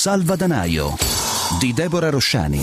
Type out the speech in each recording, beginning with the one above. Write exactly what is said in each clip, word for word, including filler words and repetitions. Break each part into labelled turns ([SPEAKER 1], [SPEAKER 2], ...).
[SPEAKER 1] Salvadanaio di Deborah Rosciani.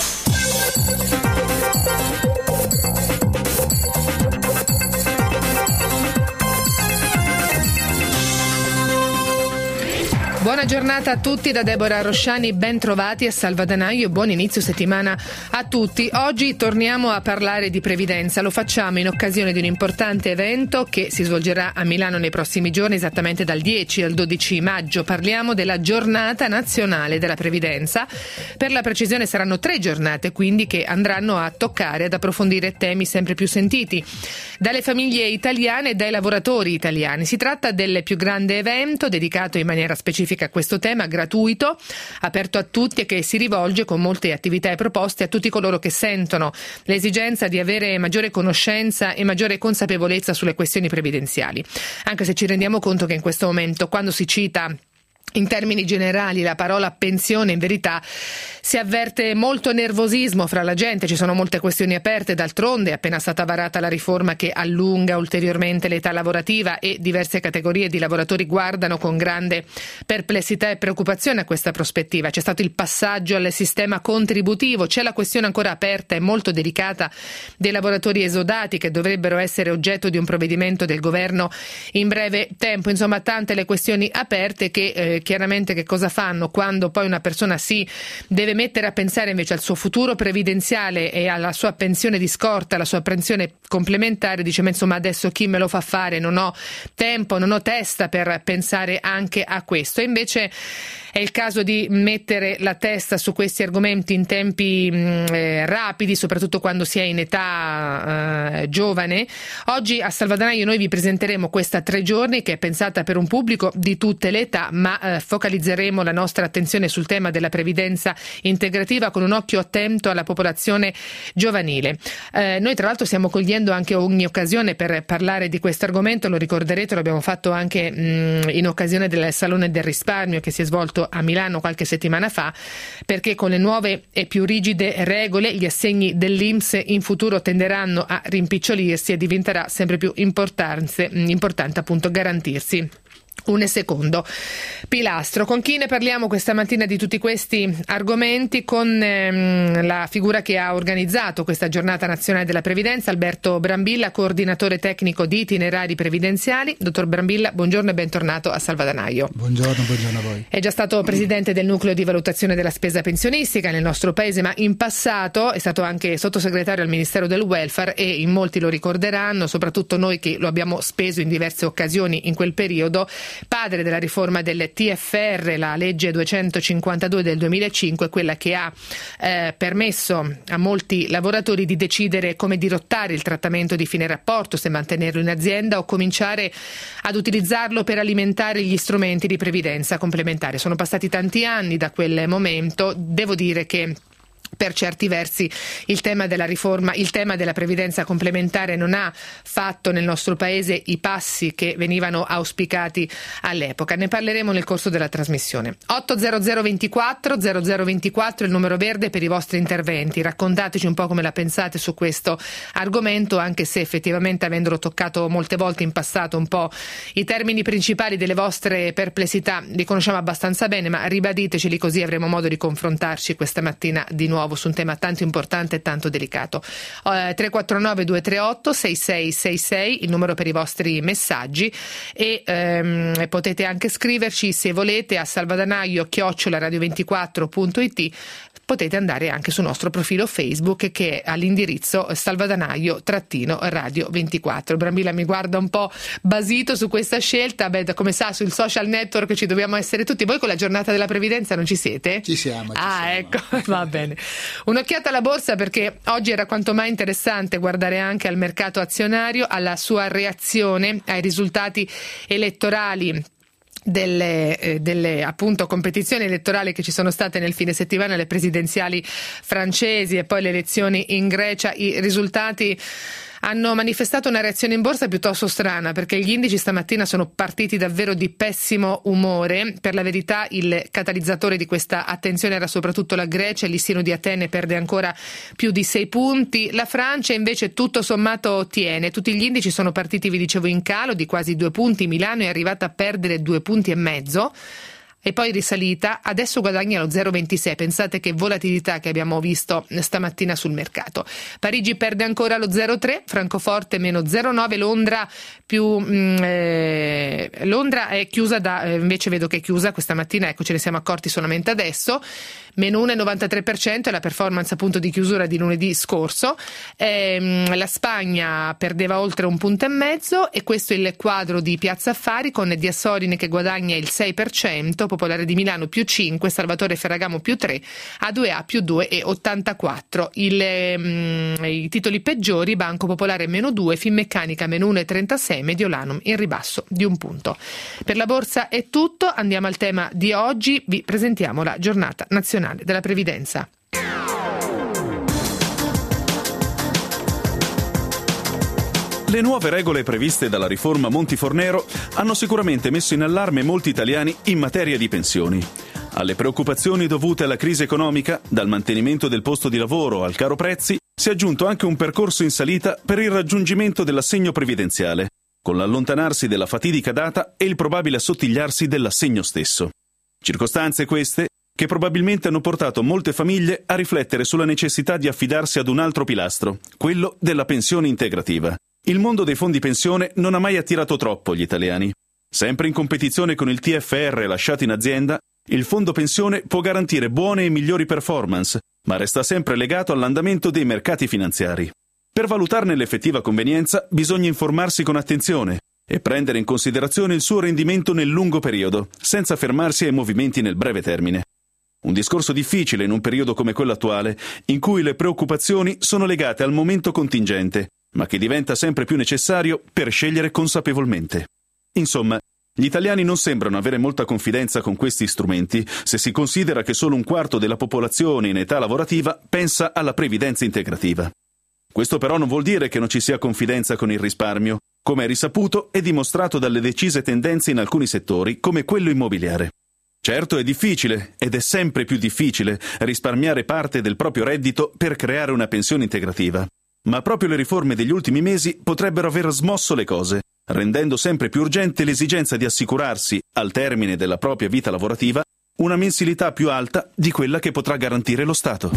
[SPEAKER 2] Buona giornata a tutti da Deborah Rosciani, ben trovati a Salvadanaio, buon inizio settimana a tutti. Oggi torniamo a parlare di previdenza, lo facciamo in occasione di un importante evento che si svolgerà a Milano nei prossimi giorni, esattamente dal dieci al dodici maggio. Parliamo della Giornata Nazionale della Previdenza. Per la precisione saranno tre giornate quindi che andranno a toccare, ad approfondire temi sempre più sentiti dalle famiglie italiane e dai lavoratori italiani. Si tratta del più grande evento dedicato in maniera specifica a questo tema, gratuito, aperto a tutti e che si rivolge con molte attività e proposte a tutti coloro che sentono l'esigenza di avere maggiore conoscenza e maggiore consapevolezza sulle questioni previdenziali. Anche se ci rendiamo conto che in questo momento, quando si cita in termini generali la parola pensione, in verità si avverte molto nervosismo fra la gente, ci sono molte questioni aperte, d'altronde è appena stata varata la riforma che allunga ulteriormente l'età lavorativa e diverse categorie di lavoratori guardano con grande perplessità e preoccupazione a questa prospettiva. C'è stato il passaggio al sistema contributivo, c'è la questione ancora aperta e molto delicata dei lavoratori esodati che dovrebbero essere oggetto di un provvedimento del governo in breve tempo, insomma tante le questioni aperte che eh, chiaramente che cosa fanno quando poi una persona si deve mettere a pensare invece al suo futuro previdenziale e alla sua pensione di scorta, alla sua pensione complementare, dice ma insomma adesso chi me lo fa fare, non ho tempo, non ho testa per pensare anche a questo. E invece è il caso di mettere la testa su questi argomenti in tempi mh, eh, rapidi, soprattutto quando si è in età eh, giovane. Oggi a Salvadanaio noi vi presenteremo questa tre giorni che è pensata per un pubblico di tutte le età, ma eh, focalizzeremo la nostra attenzione sul tema della previdenza integrativa con un occhio attento alla popolazione giovanile. Eh, noi tra l'altro stiamo cogliendo anche ogni occasione per parlare di questo argomento, lo ricorderete, lo abbiamo fatto anche mh, in occasione del Salone del Risparmio che si è svolto a Milano qualche settimana fa, perché con le nuove e più rigide regole gli assegni dell'I N P S in futuro tenderanno a rimpicciolirsi e diventerà sempre più importante, importante appunto garantirsi un secondo pilastro. Con chi ne parliamo questa mattina di tutti questi argomenti? Con ehm, la figura che ha organizzato questa giornata nazionale della previdenza, Alberto Brambilla, coordinatore tecnico di itinerari previdenziali. Dottor Brambilla, buongiorno e bentornato a Salvadanaio.
[SPEAKER 3] Buongiorno, buongiorno a voi.
[SPEAKER 2] È già stato presidente del nucleo di valutazione della spesa pensionistica nel nostro paese, ma in passato è stato anche sottosegretario al Ministero del Welfare e in molti lo ricorderanno, soprattutto noi che lo abbiamo speso in diverse occasioni in quel periodo. Padre della riforma del T F R, la legge duecentocinquantadue del duemilacinque, quella che ha eh, permesso a molti lavoratori di decidere come dirottare il trattamento di fine rapporto, se mantenerlo in azienda o cominciare ad utilizzarlo per alimentare gli strumenti di previdenza complementare. Sono passati tanti anni da quel momento, devo dire che per certi versi il tema della riforma, il tema della previdenza complementare non ha fatto nel nostro paese i passi che venivano auspicati all'epoca. Ne parleremo nel corso della trasmissione. otto zero zero ventiquattro zero zero ventiquattro il numero verde per i vostri interventi. Raccontateci un po' come la pensate su questo argomento, anche se effettivamente avendolo toccato molte volte in passato un po' i termini principali delle vostre perplessità li conosciamo abbastanza bene, ma ribaditeceli così avremo modo di confrontarci questa mattina di nuovo su un tema tanto importante e tanto delicato. Uh, tre quattro nove due tre otto sei sei sei sei il numero per i vostri messaggi e um, potete anche scriverci se volete a salvadanaio chiocciola radio ventiquattro punto it. Potete andare anche sul nostro profilo Facebook che è all'indirizzo salvadanaio radio ventiquattro. Brambilla mi guarda un po' basito su questa scelta. Beh, come sa, sul social network ci dobbiamo essere tutti. Voi con la giornata della previdenza non ci siete?
[SPEAKER 3] Ci siamo. Ci
[SPEAKER 2] ah,
[SPEAKER 3] siamo.
[SPEAKER 2] Ecco, va bene. Un'occhiata alla borsa perché oggi era quanto mai interessante guardare anche al mercato azionario, alla sua reazione ai risultati elettorali delle, eh, delle appunto competizioni elettorali che ci sono state nel fine settimana, le presidenziali francesi e poi le elezioni in Grecia. I risultati hanno manifestato una reazione in borsa piuttosto strana, perché gli indici stamattina sono partiti davvero di pessimo umore. Per la verità il catalizzatore di questa attenzione era soprattutto la Grecia, il listino di Atene perde ancora più di sei punti, la Francia invece tutto sommato tiene, tutti gli indici sono partiti, vi dicevo, in calo di quasi due punti, Milano è arrivata a perdere due punti e mezzo. e poi risalita, adesso guadagna lo zero virgola ventisei. Pensate che volatilità che abbiamo visto stamattina sul mercato. Parigi perde ancora lo zero virgola tre, Francoforte meno zero virgola nove, Londra più mh, eh, Londra è chiusa da eh, invece vedo che è chiusa questa mattina, ecco, ce ne siamo accorti solamente adesso, meno uno virgola novantatré per cento è la performance appunto di chiusura di lunedì scorso. Ehm, la Spagna perdeva oltre un punto e mezzo, e questo è il quadro di Piazza Affari, con Diassorin che guadagna il sei per cento, Popolare di Milano più cinque, Salvatore Ferragamo più tre, A due A più due virgola ottantaquattro. Il, ehm, i titoli peggiori: Banco Popolare meno due, Finmeccanica meno uno virgola trentasei, Mediolanum in ribasso di un punto. Per la borsa è tutto, andiamo al tema di oggi, vi presentiamo la giornata nazionale della previdenza.
[SPEAKER 3] Le nuove regole previste dalla riforma Monti-Fornero hanno sicuramente messo in allarme molti italiani in materia di pensioni. Alle preoccupazioni dovute alla crisi economica, dal mantenimento del posto di lavoro al caro prezzi, si è aggiunto anche un percorso in salita per il raggiungimento dell'assegno previdenziale, con l'allontanarsi della fatidica data e il probabile assottigliarsi dell'assegno stesso. Circostanze queste che probabilmente hanno portato molte famiglie a riflettere sulla necessità di affidarsi ad un altro pilastro, quello della pensione integrativa. Il mondo dei fondi pensione non ha mai attirato troppo gli italiani. Sempre in competizione con il T F R lasciato in azienda, il fondo pensione può garantire buone e migliori performance, ma resta sempre legato all'andamento dei mercati finanziari. Per valutarne l'effettiva convenienza bisogna informarsi con attenzione e prendere in considerazione il suo rendimento nel lungo periodo, senza fermarsi ai movimenti nel breve termine. Un discorso difficile in un periodo come quello attuale, in cui le preoccupazioni sono legate al momento contingente, ma che diventa sempre più necessario per scegliere consapevolmente. Insomma, gli italiani non sembrano avere molta confidenza con questi strumenti, se si considera che solo un quarto della popolazione in età lavorativa pensa alla previdenza integrativa. Questo però non vuol dire che non ci sia confidenza con il risparmio, come è risaputo e dimostrato dalle decise tendenze in alcuni settori, come quello immobiliare. Certo è difficile, ed è sempre più difficile, risparmiare parte del proprio reddito per creare una pensione integrativa. Ma proprio le riforme degli ultimi mesi potrebbero aver smosso le cose, rendendo sempre più urgente l'esigenza di assicurarsi, al termine della propria vita lavorativa, una mensilità più alta di quella che potrà garantire lo Stato.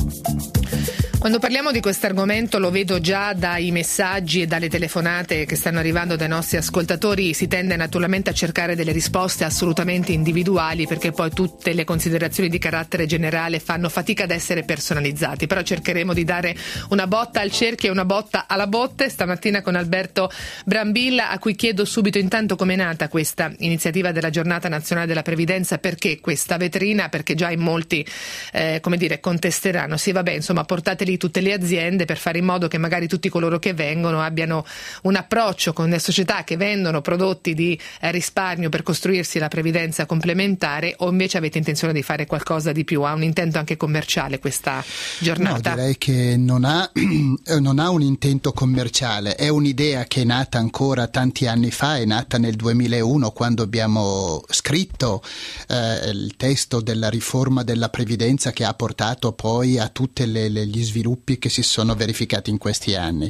[SPEAKER 2] Quando parliamo di questo argomento, lo vedo già dai messaggi e dalle telefonate che stanno arrivando dai nostri ascoltatori, si tende naturalmente a cercare delle risposte assolutamente individuali, perché poi tutte le considerazioni di carattere generale fanno fatica ad essere personalizzati, però cercheremo di dare una botta al cerchio e una botta alla botte stamattina con Alberto Brambilla, a cui chiedo subito intanto com'è nata questa iniziativa della Giornata Nazionale della Previdenza, perché questa vetrina, perché già in molti eh, come dire contesteranno, sì vabbè insomma portateli tutte le aziende per fare in modo che magari tutti coloro che vengono abbiano un approccio con le società che vendono prodotti di eh, risparmio per costruirsi la previdenza complementare, o invece avete intenzione di fare qualcosa di più? Ha un intento anche commerciale questa giornata?
[SPEAKER 4] No, direi che non ha, non ha un intento commerciale, è un'idea che è nata ancora tanti anni fa, è nata nel duemilauno quando abbiamo scritto eh, il testo della riforma della previdenza che ha portato poi a tutti gli sviluppi che si sono verificati in questi anni.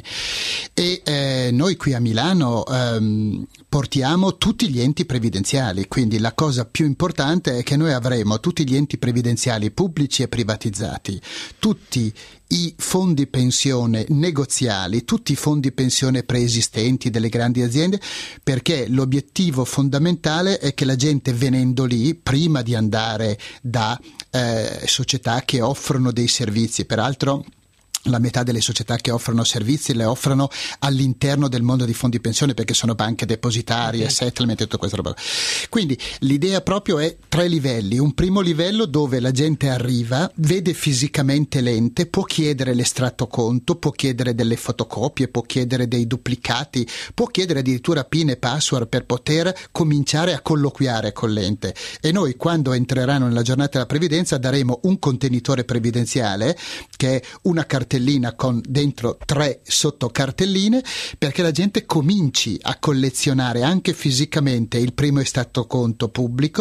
[SPEAKER 4] E eh, noi qui a Milano ehm, portiamo tutti gli enti previdenziali, quindi la cosa più importante è che noi avremo tutti gli enti previdenziali pubblici e privatizzati, tutti i fondi pensione negoziali, tutti i fondi pensione preesistenti delle grandi aziende, perché l'obiettivo fondamentale è che la gente venendo lì, prima di andare da eh, società che offrono dei servizi, peraltro la metà delle società che offrono servizi le offrono all'interno del mondo di fondi pensione, perché sono banche depositarie, settlement e tutta questa roba. Quindi l'idea proprio è tre livelli. Un primo livello dove la gente arriva, vede fisicamente l'ente, può chiedere l'estratto conto, può chiedere delle fotocopie, può chiedere dei duplicati, può chiedere addirittura PIN e password per poter cominciare a colloquiare con l'ente. E noi, quando entreranno nella giornata della previdenza, daremo un contenitore previdenziale che è una cartellina con dentro tre sottocartelline, perché la gente cominci a collezionare anche fisicamente il primo estratto conto pubblico,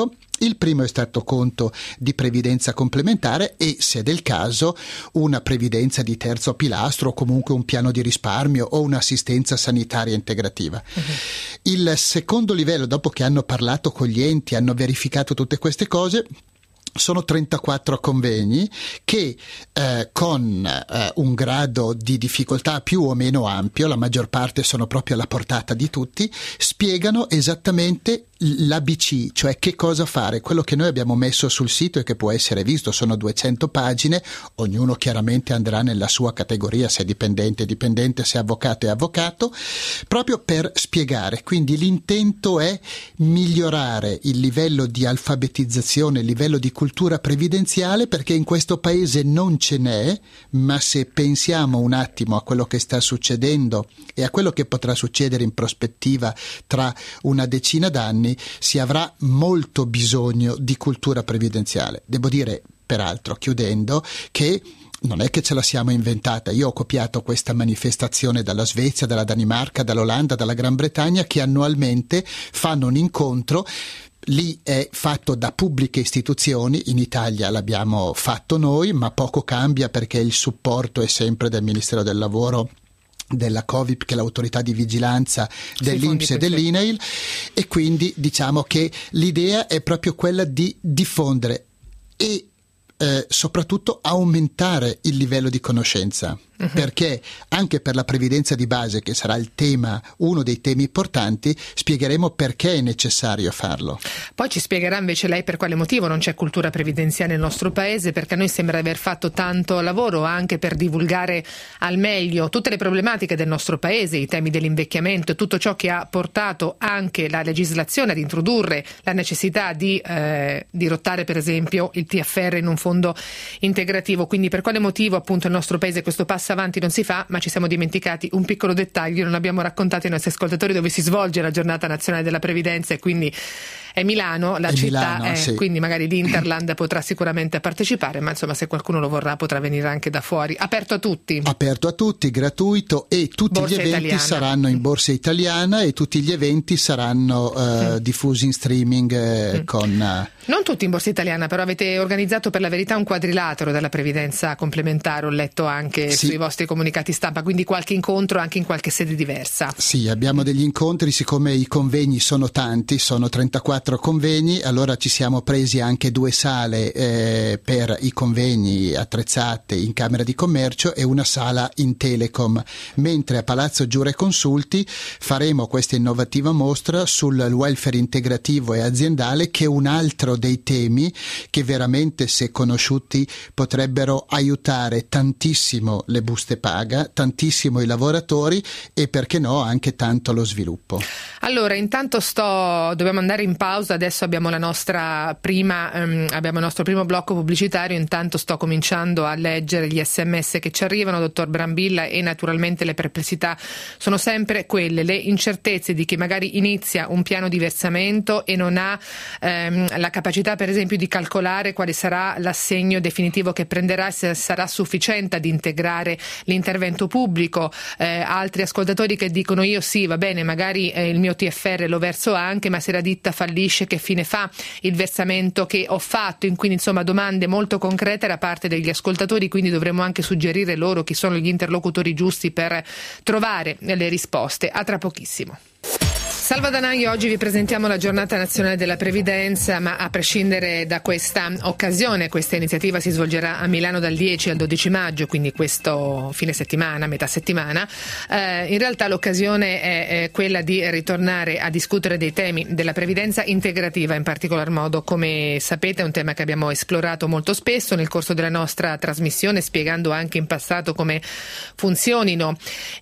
[SPEAKER 4] Il primo è stato conto di previdenza complementare e, se del caso, una previdenza di terzo pilastro o comunque un piano di risparmio o un'assistenza sanitaria integrativa. Uh-huh. Il secondo livello, dopo che hanno parlato con gli enti, hanno verificato tutte queste cose, sono trentaquattro convegni che eh, con eh, un grado di difficoltà più o meno ampio, la maggior parte sono proprio alla portata di tutti, spiegano esattamente l'A B C, cioè che cosa fare. Quello che noi abbiamo messo sul sito e che può essere visto sono duecento pagine, ognuno chiaramente andrà nella sua categoria, se è dipendente è dipendente, se è avvocato è avvocato, proprio per spiegare. Quindi l'intento è migliorare il livello di alfabetizzazione, il livello di cultura previdenziale, perché in questo paese non ce n'è, ma se pensiamo un attimo a quello che sta succedendo e a quello che potrà succedere in prospettiva tra una decina d'anni, si avrà molto bisogno di cultura previdenziale. Devo dire, peraltro, chiudendo, che non è che ce la siamo inventata. Io ho copiato questa manifestazione dalla Svezia, dalla Danimarca, dall'Olanda, dalla Gran Bretagna, che annualmente fanno un incontro. Lì è fatto da pubbliche istituzioni, in Italia l'abbiamo fatto noi, ma poco cambia perché il supporto è sempre del Ministero del Lavoro, della Covip, che è l'autorità di vigilanza dell'I N P S e dell'I N A I L, e quindi diciamo che l'idea è proprio quella di diffondere e eh, soprattutto aumentare il livello di conoscenza. Uh-huh. Perché anche per la previdenza di base, che sarà il tema, uno dei temi importanti, spiegheremo perché è necessario farlo.
[SPEAKER 2] Poi ci spiegherà invece lei per quale motivo non c'è cultura previdenziale nel nostro paese, perché a noi sembra aver fatto tanto lavoro anche per divulgare al meglio tutte le problematiche del nostro paese, i temi dell'invecchiamento e tutto ciò che ha portato anche la legislazione ad introdurre la necessità di eh, dirottare per esempio il T F R in un fondo integrativo. Quindi per quale motivo appunto il nostro paese questo passo avanti non si fa, ma ci siamo dimenticati un piccolo dettaglio, non abbiamo raccontato ai nostri ascoltatori dove si svolge la giornata nazionale della previdenza, e quindi è Milano, la
[SPEAKER 4] è
[SPEAKER 2] città,
[SPEAKER 4] Milano,
[SPEAKER 2] è,
[SPEAKER 4] sì.
[SPEAKER 2] Quindi magari l'Interland potrà sicuramente partecipare, ma insomma se qualcuno lo vorrà potrà venire anche da fuori. Aperto a tutti.
[SPEAKER 4] Aperto a tutti, gratuito, e tutti
[SPEAKER 2] borsa
[SPEAKER 4] gli eventi
[SPEAKER 2] italiana.
[SPEAKER 4] Saranno in borsa italiana e tutti gli eventi saranno uh, mm. diffusi in streaming uh, mm. con... Uh...
[SPEAKER 2] Non tutti in borsa italiana, però avete organizzato per la verità un quadrilatero della previdenza complementare, ho letto anche
[SPEAKER 4] sì.
[SPEAKER 2] sui vostri comunicati stampa, quindi qualche incontro anche in qualche sede diversa.
[SPEAKER 4] Sì, abbiamo degli incontri, siccome i convegni sono tanti, sono trentaquattro convegni, allora ci siamo presi anche due sale eh, per i convegni attrezzate in Camera di Commercio e una sala in Telecom, mentre a Palazzo Giureconsulti faremo questa innovativa mostra sul welfare integrativo e aziendale, che è un altro dei temi che veramente, se conosciuti, potrebbero aiutare tantissimo le buste paga, tantissimo i lavoratori e, perché no, anche tanto lo sviluppo.
[SPEAKER 2] Allora, intanto sto dobbiamo andare in pausa, adesso abbiamo la nostra prima um, abbiamo il nostro primo blocco pubblicitario, intanto sto cominciando a leggere gli sms che ci arrivano, dottor Brambilla, e naturalmente le perplessità sono sempre quelle, le incertezze di chi magari inizia un piano di versamento e non ha um, la capacità per esempio di calcolare quale sarà l'assegno definitivo che prenderà, se sarà sufficiente ad integrare l'intervento pubblico, eh, altri ascoltatori che dicono io sì, va bene, magari eh, il mio T F R lo verso anche, ma se la ditta fallisce che fine fa il versamento che ho fatto? In quindi insomma domande molto concrete da parte degli ascoltatori, quindi dovremo anche suggerire loro chi sono gli interlocutori giusti per trovare le risposte. A tra pochissimo. Salva Danaio, oggi vi presentiamo la giornata nazionale della previdenza, ma a prescindere da questa occasione, questa iniziativa si svolgerà a Milano dal dieci al dodici maggio, quindi questo fine settimana, metà settimana. Eh, in realtà l'occasione è, è quella di ritornare a discutere dei temi della previdenza integrativa, in particolar modo. Come sapete è un tema che abbiamo esplorato molto spesso nel corso della nostra trasmissione, spiegando anche in passato come funzionino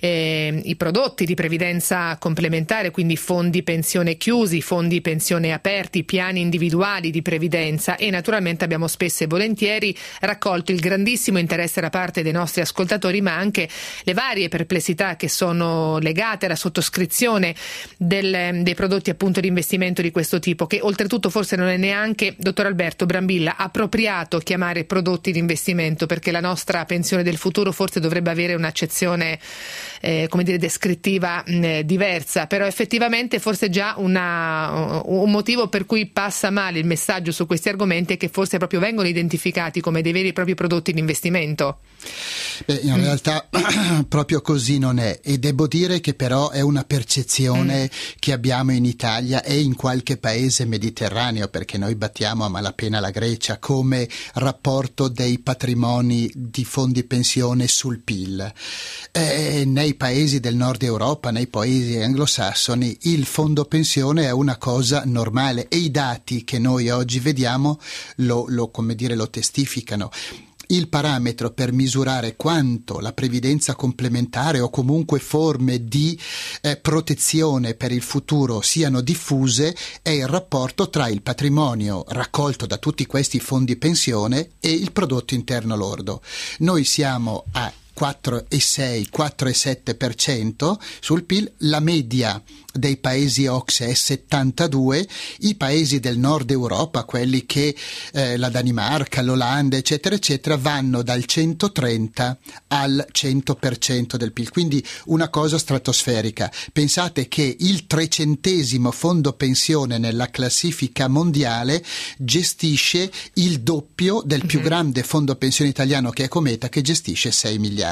[SPEAKER 2] eh, i prodotti di previdenza complementare, quindi fondi pensione chiusi, fondi pensione aperti, piani individuali di previdenza, e naturalmente abbiamo spesso e volentieri raccolto il grandissimo interesse da parte dei nostri ascoltatori, ma anche le varie perplessità che sono legate alla sottoscrizione del, dei prodotti appunto di investimento di questo tipo, che oltretutto forse non è neanche, dottor Alberto Brambilla, appropriato chiamare prodotti di investimento, perché la nostra pensione del futuro forse dovrebbe avere un'accezione eh, come dire descrittiva mh, diversa, però effettivamente probabilmente forse già una, un motivo per cui passa male il messaggio su questi argomenti è che forse proprio vengono identificati come dei veri e propri prodotti di investimento.
[SPEAKER 4] Beh, in
[SPEAKER 2] mm.
[SPEAKER 4] realtà proprio così non è, e devo dire che però è una percezione mm. che abbiamo in Italia e in qualche paese mediterraneo, perché noi battiamo a malapena la Grecia come rapporto dei patrimoni di fondi pensione sul P I L. Eh, nei paesi del nord Europa, nei paesi anglosassoni, il fondo pensione è una cosa normale e i dati che noi oggi vediamo lo, lo, come dire, lo testificano. Il parametro per misurare quanto la previdenza complementare o comunque forme di eh, protezione per il futuro siano diffuse è il rapporto tra il patrimonio raccolto da tutti questi fondi pensione e il prodotto interno lordo. Noi siamo a quattro virgola sei, quattro virgola sette per cento sul P I L, la media dei paesi O C S E è settantadue, i paesi del nord Europa, quelli che eh, la Danimarca, l'Olanda eccetera eccetera, vanno dal centotrenta al cento per cento del P I L, quindi una cosa stratosferica. Pensate che il trecentesimo fondo pensione nella classifica mondiale gestisce il doppio del più grande fondo pensione italiano che è Cometa, che gestisce sei miliardi.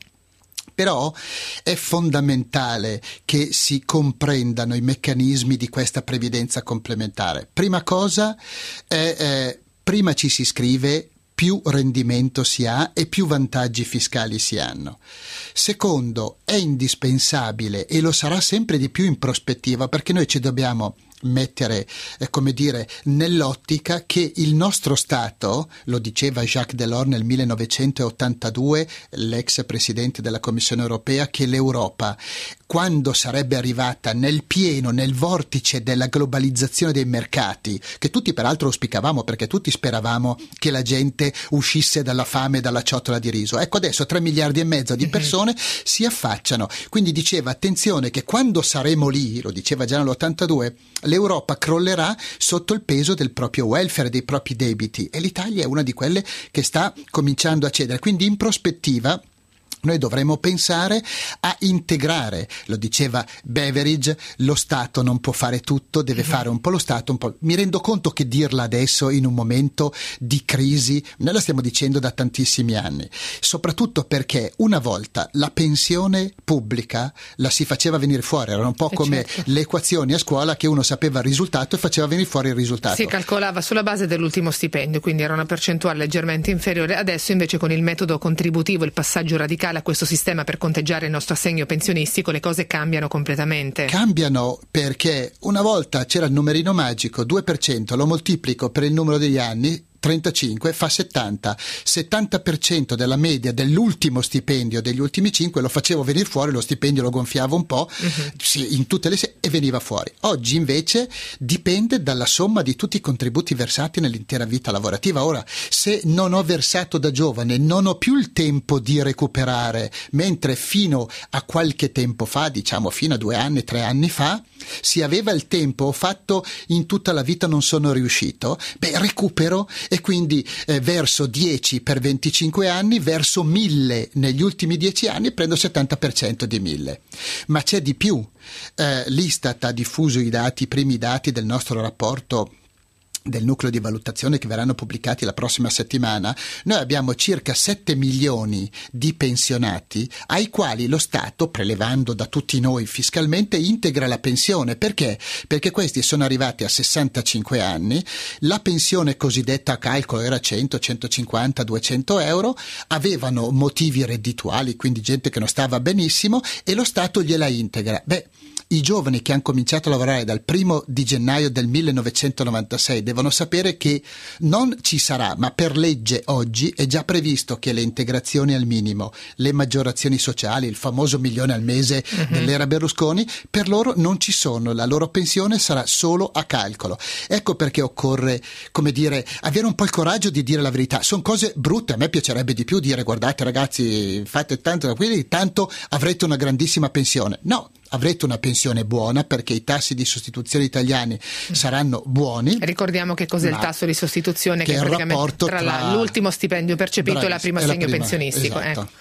[SPEAKER 4] Però è fondamentale che si comprendano i meccanismi di questa previdenza complementare. Prima cosa, eh, eh, prima ci si iscrive, più rendimento si ha e più vantaggi fiscali si hanno. Secondo, è indispensabile e lo sarà sempre di più in prospettiva, perché noi ci dobbiamo mettere, eh, come dire, nell'ottica che il nostro Stato, lo diceva Jacques Delors nel millenovecentottantadue, l'ex presidente della Commissione europea, che l'Europa, quando sarebbe arrivata nel pieno, nel vortice della globalizzazione dei mercati, che tutti peraltro auspicavamo perché tutti speravamo che la gente uscisse dalla fame e dalla ciotola di riso, ecco adesso tre miliardi e mezzo di persone si affacciano, quindi diceva attenzione che quando saremo lì, lo diceva già nell'ottantadue, l'Europa crollerà sotto il peso del proprio welfare, dei propri debiti, e l'Italia è una di quelle che sta cominciando a cedere, quindi in prospettiva noi dovremmo pensare a integrare, lo diceva Beveridge, lo Stato non può fare tutto, deve fare un po' lo Stato, un po'. Mi rendo conto che dirla adesso in un momento di crisi, noi la stiamo dicendo da tantissimi anni, soprattutto perché una volta la pensione pubblica la si faceva venire fuori, era un po' come certo. le equazioni a scuola che uno sapeva il risultato e faceva venire fuori il risultato.
[SPEAKER 2] Si calcolava sulla base dell'ultimo stipendio, quindi era una percentuale leggermente inferiore. Adesso invece con il metodo contributivo, il passaggio radicale a questo sistema per conteggiare il nostro assegno pensionistico, le cose cambiano completamente.
[SPEAKER 4] Cambiano perché una volta c'era il numerino magico, due per cento, lo moltiplico per il numero degli anni, trentacinque fa settanta, settanta per cento della media dell'ultimo stipendio degli ultimi cinque lo facevo venire fuori, lo stipendio lo gonfiavo un po', uh-huh. sì, in tutte le se- e veniva fuori. Oggi invece dipende dalla somma di tutti i contributi versati nell'intera vita lavorativa. Ora, se non ho versato da giovane, non ho più il tempo di recuperare, mentre fino a qualche tempo fa, diciamo fino a due anni, tre anni fa, si aveva il tempo, ho fatto in tutta la vita, non sono riuscito, beh, recupero e quindi eh, verso dieci per venticinque anni, verso mille negli ultimi dieci anni, prendo il settanta per cento di mille. Ma c'è di più, eh, l'Istat ha diffuso i dati, i primi dati del nostro rapporto del nucleo di valutazione che verranno pubblicati la prossima settimana. Noi abbiamo circa sette milioni di pensionati ai quali lo Stato, prelevando da tutti noi fiscalmente, integra la pensione. Perché? Perché questi sono arrivati a sessantacinque anni, la pensione cosiddetta a calcolo era cento, centocinquanta, duecento euro, avevano motivi reddituali, quindi gente che non stava benissimo, e lo Stato gliela integra. Beh, i giovani che hanno cominciato a lavorare dal primo di gennaio del millenovecentonovantasei devono sapere che non ci sarà, ma per legge oggi è già previsto che le integrazioni al minimo, le maggiorazioni sociali, il famoso milione al mese uh-huh. dell'era Berlusconi, per loro non ci sono, la loro pensione sarà solo a calcolo. Ecco perché occorre, come dire, avere un po' il coraggio di dire la verità. Sono cose brutte, a me piacerebbe di più dire guardate ragazzi, fate tanto da qui, tanto avrete una grandissima pensione. No, avrete una pensione buona perché i tassi di sostituzione italiani saranno buoni.
[SPEAKER 2] Ricordiamo che cos'è il tasso di sostituzione, che, che è praticamente tra, tra l'ultimo stipendio percepito e la prima assegno pensionistico.
[SPEAKER 4] Esatto.
[SPEAKER 2] Eh.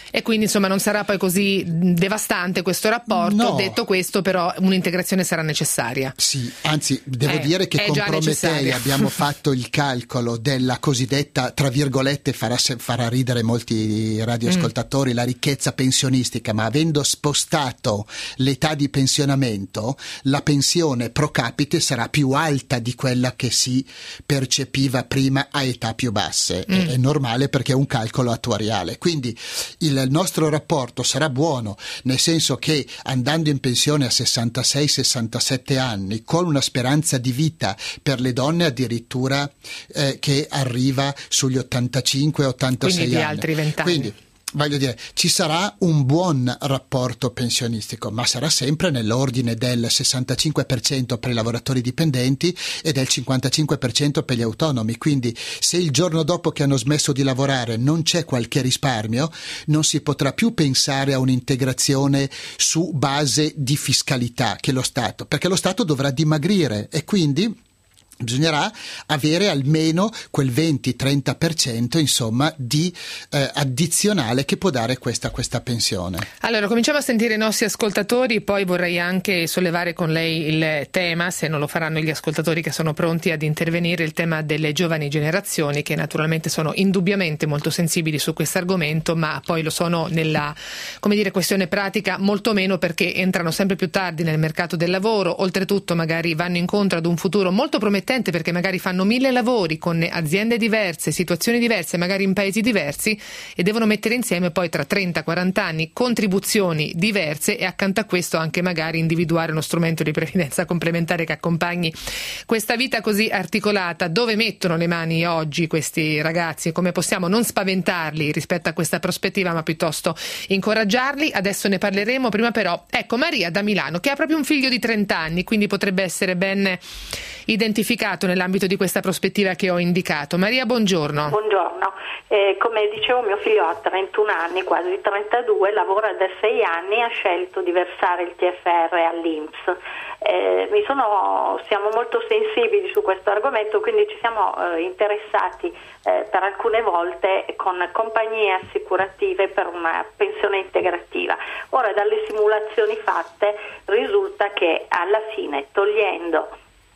[SPEAKER 2] E quindi insomma non sarà poi così devastante questo rapporto.
[SPEAKER 4] No.
[SPEAKER 2] Detto questo, però un'integrazione sarà necessaria.
[SPEAKER 4] Sì, anzi devo
[SPEAKER 2] Eh,
[SPEAKER 4] dire che
[SPEAKER 2] è
[SPEAKER 4] con
[SPEAKER 2] già
[SPEAKER 4] Prometei
[SPEAKER 2] necessaria.
[SPEAKER 4] abbiamo fatto il calcolo della cosiddetta, tra virgolette, farà, se- farà ridere molti radioascoltatori, mm. la ricchezza pensionistica, ma avendo spostato l'età di pensionamento, la pensione pro capite sarà più alta di quella che si percepiva prima a età più basse. Mm. È, è normale perché è un calcolo attuariale. Quindi il il nostro rapporto sarà buono, nel senso che andando in pensione a sessantasei sessantasette anni, con una speranza di vita per le donne addirittura eh, che arriva sugli ottantacinque ottantasei
[SPEAKER 2] Quindi di
[SPEAKER 4] anni.
[SPEAKER 2] altri vent'anni.
[SPEAKER 4] Quindi, voglio dire, ci sarà un buon rapporto pensionistico, ma sarà sempre nell'ordine del sessantacinque per cento per i lavoratori dipendenti e del cinquantacinque per cento per gli autonomi. Quindi se il giorno dopo che hanno smesso di lavorare non c'è qualche risparmio, non si potrà più pensare a un'integrazione su base di fiscalità che lo Stato, perché lo Stato dovrà dimagrire e quindi bisognerà avere almeno quel venti trenta per cento insomma di eh, addizionale che può dare questa, questa pensione.
[SPEAKER 2] Allora cominciamo a sentire i nostri ascoltatori, poi vorrei anche sollevare con lei il tema, se non lo faranno gli ascoltatori che sono pronti ad intervenire, il tema delle giovani generazioni, che naturalmente sono indubbiamente molto sensibili su questo argomento, ma poi lo sono nella, come dire, questione pratica molto meno, perché entrano sempre più tardi nel mercato del lavoro, oltretutto magari vanno incontro ad un futuro molto promettente, perché magari fanno mille lavori con aziende diverse, situazioni diverse, magari in paesi diversi, e devono mettere insieme poi tra trenta quaranta anni contribuzioni diverse e accanto a questo anche magari individuare uno strumento di previdenza complementare che accompagni questa vita così articolata. Dove mettono le mani oggi questi ragazzi? Come possiamo non spaventarli rispetto a questa prospettiva, ma piuttosto incoraggiarli? Adesso ne parleremo. Prima però, ecco Maria da Milano, che ha proprio un figlio di trenta anni, quindi potrebbe essere ben identificato nell'ambito di questa prospettiva che ho indicato. Maria, buongiorno.
[SPEAKER 5] Buongiorno. Eh, come dicevo, mio figlio ha trentuno anni, quasi trentadue, lavora da sei anni e ha scelto di versare il T F R all'I N P S. Eh, mi sono, siamo molto sensibili su questo argomento, quindi ci siamo eh, interessati eh, per alcune volte con compagnie assicurative per una pensione integrativa. Ora, dalle simulazioni fatte risulta che alla fine, togliendo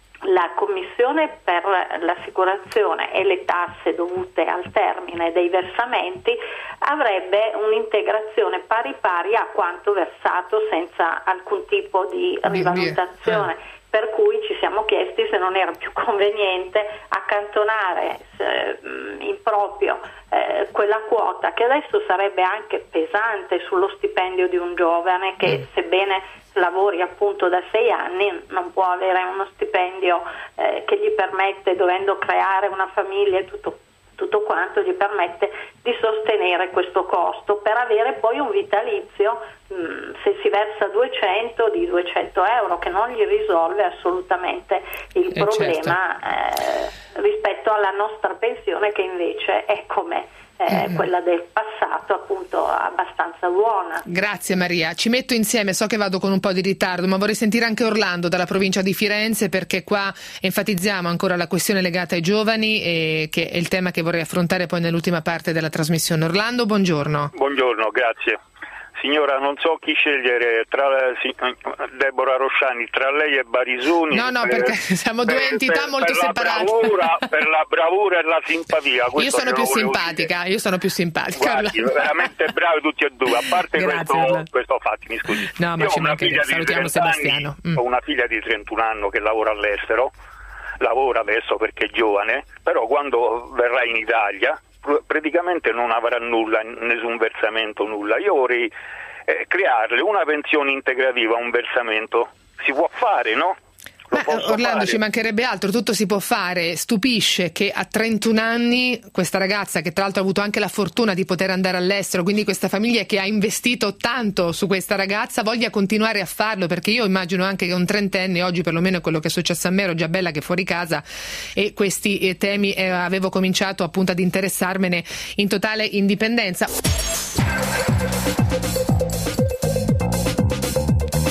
[SPEAKER 5] la commissione per l'assicurazione e le tasse dovute al termine dei versamenti, avrebbe un'integrazione pari pari a quanto versato senza alcun tipo di rivalutazione. Per cui ci siamo chiesti se non era più conveniente accantonare eh, in proprio eh, quella quota, che adesso sarebbe anche pesante sullo stipendio di un giovane che, sebbene lavori appunto da sei anni, non può avere uno stipendio eh, che gli permette, dovendo creare una famiglia e tutto tutto quanto, gli permette di sostenere questo costo per avere poi un vitalizio, mh, se si versa duecento, di duecento euro, che non gli risolve assolutamente il
[SPEAKER 2] eh
[SPEAKER 5] problema
[SPEAKER 2] certo.
[SPEAKER 5] eh, rispetto alla nostra pensione, che invece è come Eh, mm. quella del passato, appunto abbastanza buona.
[SPEAKER 2] Grazie Maria, ci metto insieme, so che vado con un po' di ritardo, ma vorrei sentire anche Orlando dalla provincia di Firenze, perché qua enfatizziamo ancora la questione legata ai giovani, e che è il tema che vorrei affrontare poi nell'ultima parte della trasmissione. Orlando, buongiorno.
[SPEAKER 6] Buongiorno, grazie. Signora, non so chi scegliere tra sì, Deborah Rosciani, tra lei e Barisoni.
[SPEAKER 2] No, no,
[SPEAKER 6] per,
[SPEAKER 2] perché siamo due
[SPEAKER 6] per,
[SPEAKER 2] entità
[SPEAKER 6] per,
[SPEAKER 2] molto
[SPEAKER 6] per
[SPEAKER 2] separate.
[SPEAKER 6] La bravura, per la bravura e la simpatia.
[SPEAKER 2] Io sono più simpatica,
[SPEAKER 6] dire.
[SPEAKER 2] io sono più simpatica.
[SPEAKER 6] Guardi, veramente bravi tutti e due, a parte
[SPEAKER 2] Grazie,
[SPEAKER 6] questo, questo fatti, mi scusi.
[SPEAKER 2] No, ma
[SPEAKER 6] io
[SPEAKER 2] ci
[SPEAKER 6] ho una
[SPEAKER 2] manca,
[SPEAKER 6] figlia
[SPEAKER 2] salutiamo
[SPEAKER 6] di
[SPEAKER 2] Sebastiano.
[SPEAKER 6] Anni,
[SPEAKER 2] mm.
[SPEAKER 6] Ho una figlia di trentuno anni che lavora all'estero, lavora adesso perché è giovane, però quando verrà in Italia praticamente non avrà nulla, nessun versamento, nulla. Io vorrei Eh, crearle una pensione integrativa, un versamento. Si può fare, no? Lo
[SPEAKER 2] Ma
[SPEAKER 6] posso
[SPEAKER 2] Orlando,
[SPEAKER 6] fare.
[SPEAKER 2] ci mancherebbe altro, tutto si può fare. Stupisce che a trentuno anni questa ragazza, che tra l'altro ha avuto anche la fortuna di poter andare all'estero, quindi questa famiglia che ha investito tanto su questa ragazza, voglia continuare a farlo, perché io immagino anche che un trentenne, oggi perlomeno è quello che è successo a me, ero già bella che fuori casa, e questi eh, temi eh, avevo cominciato appunto ad interessarmene in totale indipendenza. Scappata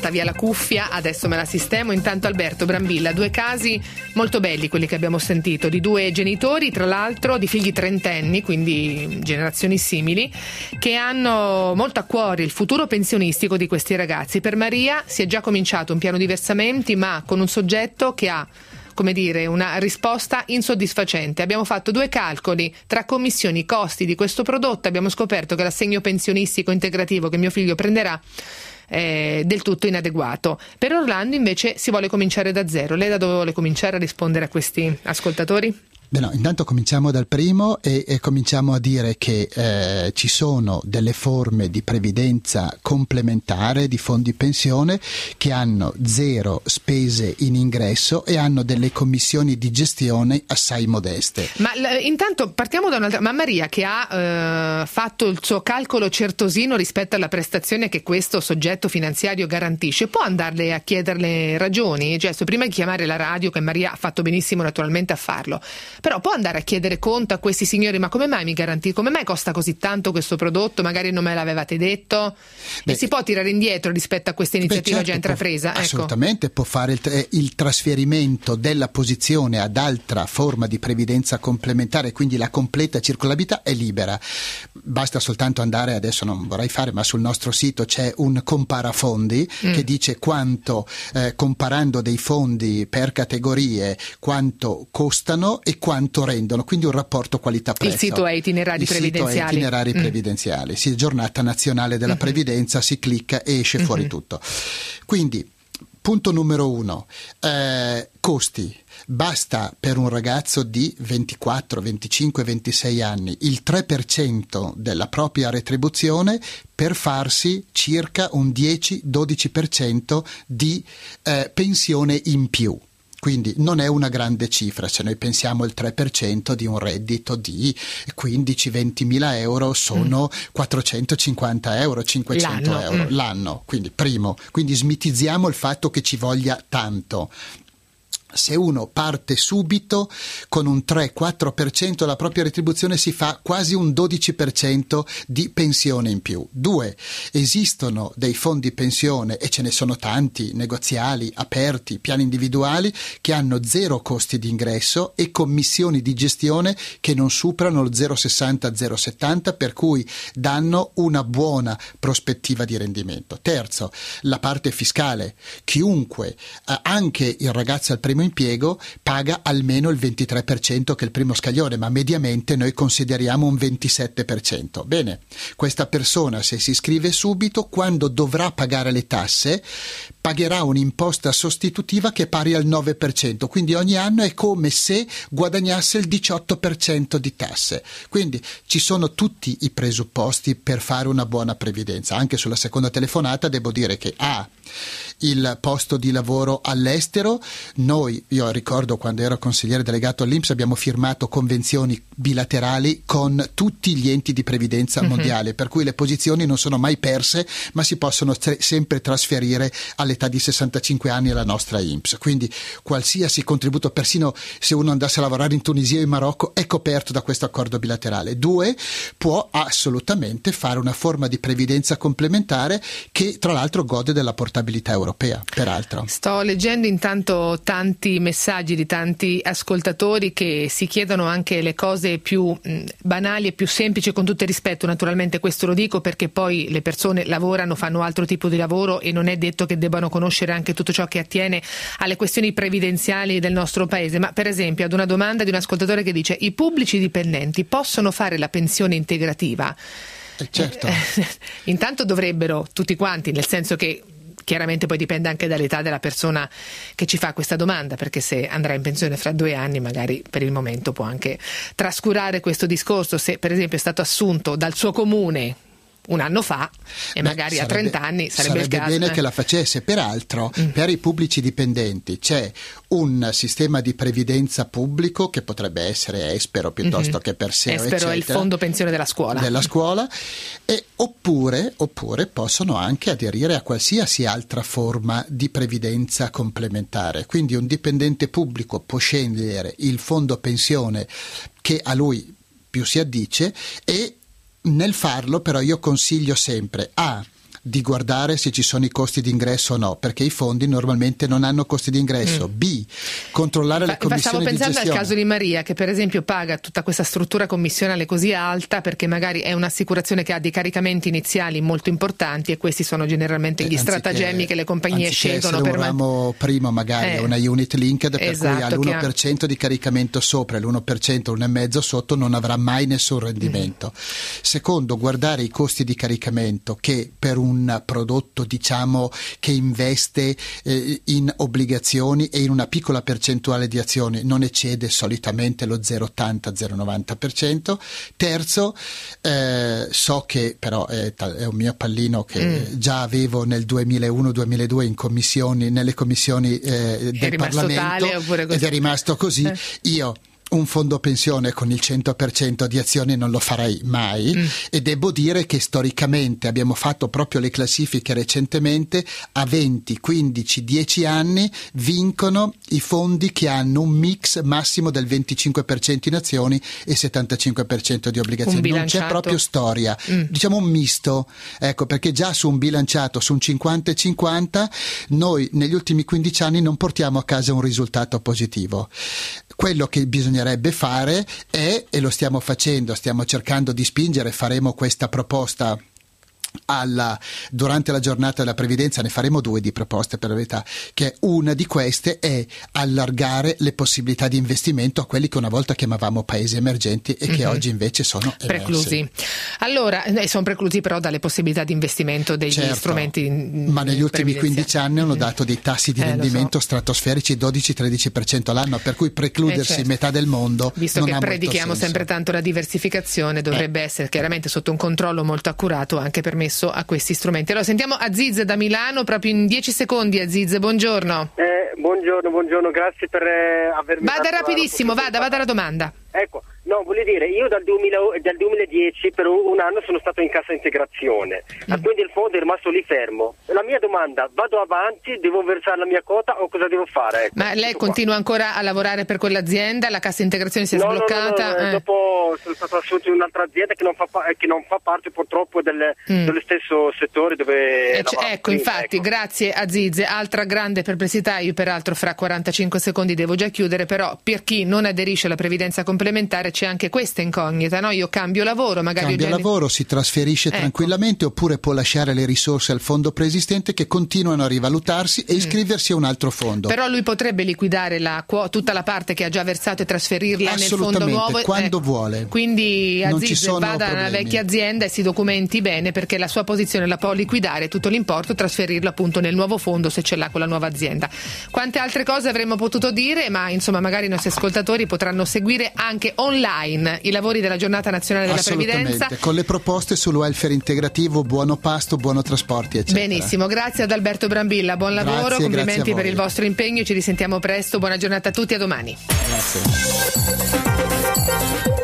[SPEAKER 2] andata via la cuffia, adesso me la sistemo. Intanto Alberto Brambilla, due casi molto belli quelli che abbiamo sentito, di due genitori, tra l'altro di figli trentenni, quindi generazioni simili, che hanno molto a cuore il futuro pensionistico di questi ragazzi. Per Maria si è già cominciato un piano di versamenti, ma con un soggetto che ha, come dire, una risposta insoddisfacente. Abbiamo fatto due calcoli tra commissioni, costi di questo prodotto, abbiamo scoperto che l'assegno pensionistico integrativo che mio figlio prenderà è del tutto inadeguato. Per Orlando invece si vuole cominciare da zero. Lei da dove vuole cominciare a rispondere a questi ascoltatori?
[SPEAKER 4] Beh no, intanto cominciamo dal primo e, e cominciamo a dire che eh, ci sono delle forme di previdenza complementare, di fondi pensione, che hanno zero spese in ingresso e hanno delle commissioni di gestione assai modeste.
[SPEAKER 2] Ma l- intanto partiamo da un'altra. Ma Maria, che ha eh, fatto il suo calcolo certosino rispetto alla prestazione che questo soggetto finanziario garantisce, può andarle a chiederle ragioni? Cioè, prima di chiamare la radio, che Maria ha fatto benissimo naturalmente a farlo, però può andare a chiedere conto a questi signori: ma come mai mi garantite, come mai costa così tanto questo prodotto, magari non me l'avevate detto? Beh, e si può tirare indietro rispetto a questa iniziativa beh, certo, già intrapresa?
[SPEAKER 4] Può,
[SPEAKER 2] ecco.
[SPEAKER 4] Assolutamente può fare il, il trasferimento della posizione ad altra forma di previdenza complementare, quindi la completa circolabilità è libera. Basta soltanto andare, adesso non vorrei fare, ma sul nostro sito c'è un comparafondi mm. che dice quanto, eh, comparando dei fondi per categorie, quanto costano e quanto rendono, quindi un rapporto qualità-prezzo.
[SPEAKER 2] Il sito è itinerari
[SPEAKER 4] Il
[SPEAKER 2] previdenziali.
[SPEAKER 4] Sito è itinerari mm. previdenziali. Sì, giornata nazionale della mm-hmm. previdenza, si clicca e esce mm-hmm. fuori tutto. Quindi, punto numero uno, eh, costi. Basta per un ragazzo di ventiquattro, venticinque, ventisei anni il tre per cento della propria retribuzione per farsi circa un dieci dodici per cento di eh, pensione in più. Quindi non è una grande cifra, se noi pensiamo il tre per cento di un reddito di quindici venti mila euro sono mm. quattrocentocinquanta euro, cinquecento
[SPEAKER 2] l'anno.
[SPEAKER 4] euro
[SPEAKER 2] mm.
[SPEAKER 4] l'anno, quindi primo, quindi smitizziamo il fatto che ci voglia tanto. Se uno parte subito con un tre quattro per cento della propria retribuzione si fa quasi un dodici per cento di pensione in più. Due, esistono dei fondi pensione, e ce ne sono tanti, negoziali, aperti, piani individuali, che hanno zero costi di ingresso e commissioni di gestione che non superano lo zero virgola sessanta zero virgola settanta, per cui danno una buona prospettiva di rendimento. Terzo, la parte fiscale. Chiunque, eh, anche il ragazzo al primo impiego, paga almeno il ventitré per cento, che è il primo scaglione, ma mediamente noi consideriamo un ventisette per cento. Bene, questa persona, se si iscrive subito, quando dovrà pagare le tasse pagherà un'imposta sostitutiva che è pari al nove per cento, quindi ogni anno è come se guadagnasse il diciotto per cento di tasse. Quindi ci sono tutti i presupposti per fare una buona previdenza. Anche sulla seconda telefonata devo dire che A, il posto di lavoro all'estero, noi, io ricordo quando ero consigliere delegato all'I N P S, abbiamo firmato convenzioni bilaterali con tutti gli enti di previdenza mm-hmm. mondiale, per cui le posizioni non sono mai perse, ma si possono tre- sempre trasferire all'età di sessantacinque anni alla nostra I N P S. Quindi qualsiasi contributo, persino se uno andasse a lavorare in Tunisia o in Marocco, è coperto da questo accordo bilaterale. Due, può assolutamente fare una forma di previdenza complementare che tra l'altro gode della portabilità europea, peraltro.
[SPEAKER 2] Sto leggendo intanto tanti messaggi di tanti ascoltatori che si chiedono anche le cose più mh, banali e più semplici, con tutto il rispetto naturalmente, questo lo dico perché poi le persone lavorano, fanno altro tipo di lavoro e non è detto che debbano conoscere anche tutto ciò che attiene alle questioni previdenziali del nostro paese. Ma per esempio, ad una domanda di un ascoltatore che dice: i pubblici dipendenti possono fare la pensione integrativa?
[SPEAKER 4] Eh, certo.
[SPEAKER 2] Eh, intanto dovrebbero tutti quanti, nel senso che chiaramente poi dipende anche dall'età della persona che ci fa questa domanda, perché se andrà in pensione fra due anni magari per il momento può anche trascurare questo discorso. Se per esempio è stato assunto dal suo comune un anno fa e Beh, magari sarebbe, a trenta anni sarebbe,
[SPEAKER 4] sarebbe
[SPEAKER 2] il caso.
[SPEAKER 4] bene
[SPEAKER 2] eh.
[SPEAKER 4] che la facesse. Peraltro mm. per i pubblici dipendenti c'è un sistema di previdenza pubblico che potrebbe essere Espero piuttosto mm-hmm. che Perseo,
[SPEAKER 2] Espero
[SPEAKER 4] eccetera,
[SPEAKER 2] è il fondo pensione della scuola
[SPEAKER 4] della scuola e oppure, oppure possono anche aderire a qualsiasi altra forma di previdenza complementare. Quindi un dipendente pubblico può scegliere il fondo pensione che a lui più si addice, e nel farlo però io consiglio sempre A, di guardare se ci sono i costi di ingresso o no, perché i fondi normalmente non hanno costi di ingresso. Mm. B, controllare le commissioni di gestione.
[SPEAKER 2] Stavo pensando al caso di Maria, che per esempio paga tutta questa struttura commissionale così alta perché magari è un'assicurazione che ha dei caricamenti iniziali molto importanti, e questi sono generalmente gli eh, stratagemmi che le compagnie scelgono per
[SPEAKER 4] un ramo primo magari è una unit linked, per
[SPEAKER 2] esatto,
[SPEAKER 4] cui ha l'uno per cento ha... di caricamento sopra e l'uno per cento, l'uno virgola cinque sotto, non avrà mai nessun rendimento. Mm. Secondo, guardare i costi di caricamento, che per un prodotto diciamo che investe eh, in obbligazioni e in una piccola percentuale di azioni non eccede solitamente lo zero virgola ottanta zero virgola novanta per cento. Terzo, eh, so che però è, è un mio pallino che mm. già avevo nel duemilauno duemiladue in commissioni, nelle commissioni eh, del Parlamento, ed è rimasto così. Eh. Io un fondo pensione con il cento per cento di azioni non lo farei mai, mm. e devo dire che storicamente abbiamo fatto proprio le classifiche recentemente, a venti, quindici, dieci anni vincono i fondi che hanno un mix massimo del venticinque per cento in azioni e settantacinque per cento di obbligazioni. Non c'è proprio storia, mm. diciamo un misto, ecco, perché già su un bilanciato, su un cinquanta e cinquanta, noi negli ultimi quindici anni non portiamo a casa un risultato positivo. Quello che bisognerebbe fare è, e lo stiamo facendo, stiamo cercando di spingere, faremo questa proposta alla, durante la giornata della previdenza, ne faremo due di proposte per la verità, che una di queste è allargare le possibilità di investimento a quelli che una volta chiamavamo paesi emergenti e che mm-hmm. oggi invece sono
[SPEAKER 2] preclusi.
[SPEAKER 5] Emersi.
[SPEAKER 2] Allora, eh, sono preclusi però dalle possibilità di investimento degli
[SPEAKER 4] certo,
[SPEAKER 2] strumenti,
[SPEAKER 4] ma negli ultimi quindici anni hanno dato dei tassi di
[SPEAKER 2] eh,
[SPEAKER 4] rendimento
[SPEAKER 2] so.
[SPEAKER 4] stratosferici dodici tredici per cento all'anno, per cui precludersi eh, certo. metà del mondo,
[SPEAKER 2] visto
[SPEAKER 4] non
[SPEAKER 2] che
[SPEAKER 4] ha
[SPEAKER 2] predichiamo sempre tanto la diversificazione, dovrebbe eh. essere chiaramente sotto un controllo molto accurato anche permesso a questi strumenti. Allora sentiamo Aziz da Milano proprio in dieci secondi. Aziz, buongiorno.
[SPEAKER 7] Eh, buongiorno, buongiorno, grazie per eh, avermi
[SPEAKER 2] Vada rapidissimo, vada, vada la domanda.
[SPEAKER 7] Ecco, no, voglio dire, io dal, duemila, dal duemiladieci per un anno sono stato in cassa integrazione, mm. quindi il fondo è rimasto lì fermo. La mia domanda, vado avanti, devo versare la mia quota o cosa devo fare? Ecco,
[SPEAKER 2] ma lei continua qua. ancora a lavorare per quell'azienda? La cassa integrazione si è
[SPEAKER 7] no,
[SPEAKER 2] sbloccata?
[SPEAKER 7] No, no, no,
[SPEAKER 2] eh.
[SPEAKER 7] dopo sono stato assunto in un'altra azienda che non fa, che non fa parte purtroppo del, mm. dello stesso settore dove
[SPEAKER 2] eh, c- ecco, prima, infatti, ecco. Grazie Aziz. Altra grande perplessità, io peraltro fra quarantacinque secondi devo già chiudere, però per chi non aderisce alla previdenza complementare c'è anche questa incognita, no? Io cambio lavoro, magari
[SPEAKER 4] cambia
[SPEAKER 2] già...
[SPEAKER 4] lavoro, si trasferisce ecco. tranquillamente, oppure può lasciare le risorse al fondo preesistente che continuano a rivalutarsi e mm. iscriversi a un altro fondo.
[SPEAKER 2] Però lui potrebbe liquidare la, tutta la parte che ha già versato e trasferirla nel fondo nuovo
[SPEAKER 4] quando
[SPEAKER 2] ecco.
[SPEAKER 4] vuole.
[SPEAKER 2] Quindi Aziz vada alla vecchia azienda e si documenti bene, perché la sua posizione la può liquidare tutto l'importo e trasferirlo appunto nel nuovo fondo se ce l'ha con la nuova azienda. Quante altre cose avremmo potuto dire, ma insomma magari i nostri ascoltatori potranno seguire anche online i lavori della giornata nazionale della previdenza
[SPEAKER 4] con le proposte sul welfare integrativo, buono pasto, buono trasporti eccetera.
[SPEAKER 2] Benissimo, grazie ad Alberto Brambilla, buon
[SPEAKER 4] grazie,
[SPEAKER 2] lavoro, complimenti per il vostro impegno, ci risentiamo presto, buona giornata a tutti, a domani.
[SPEAKER 4] Grazie.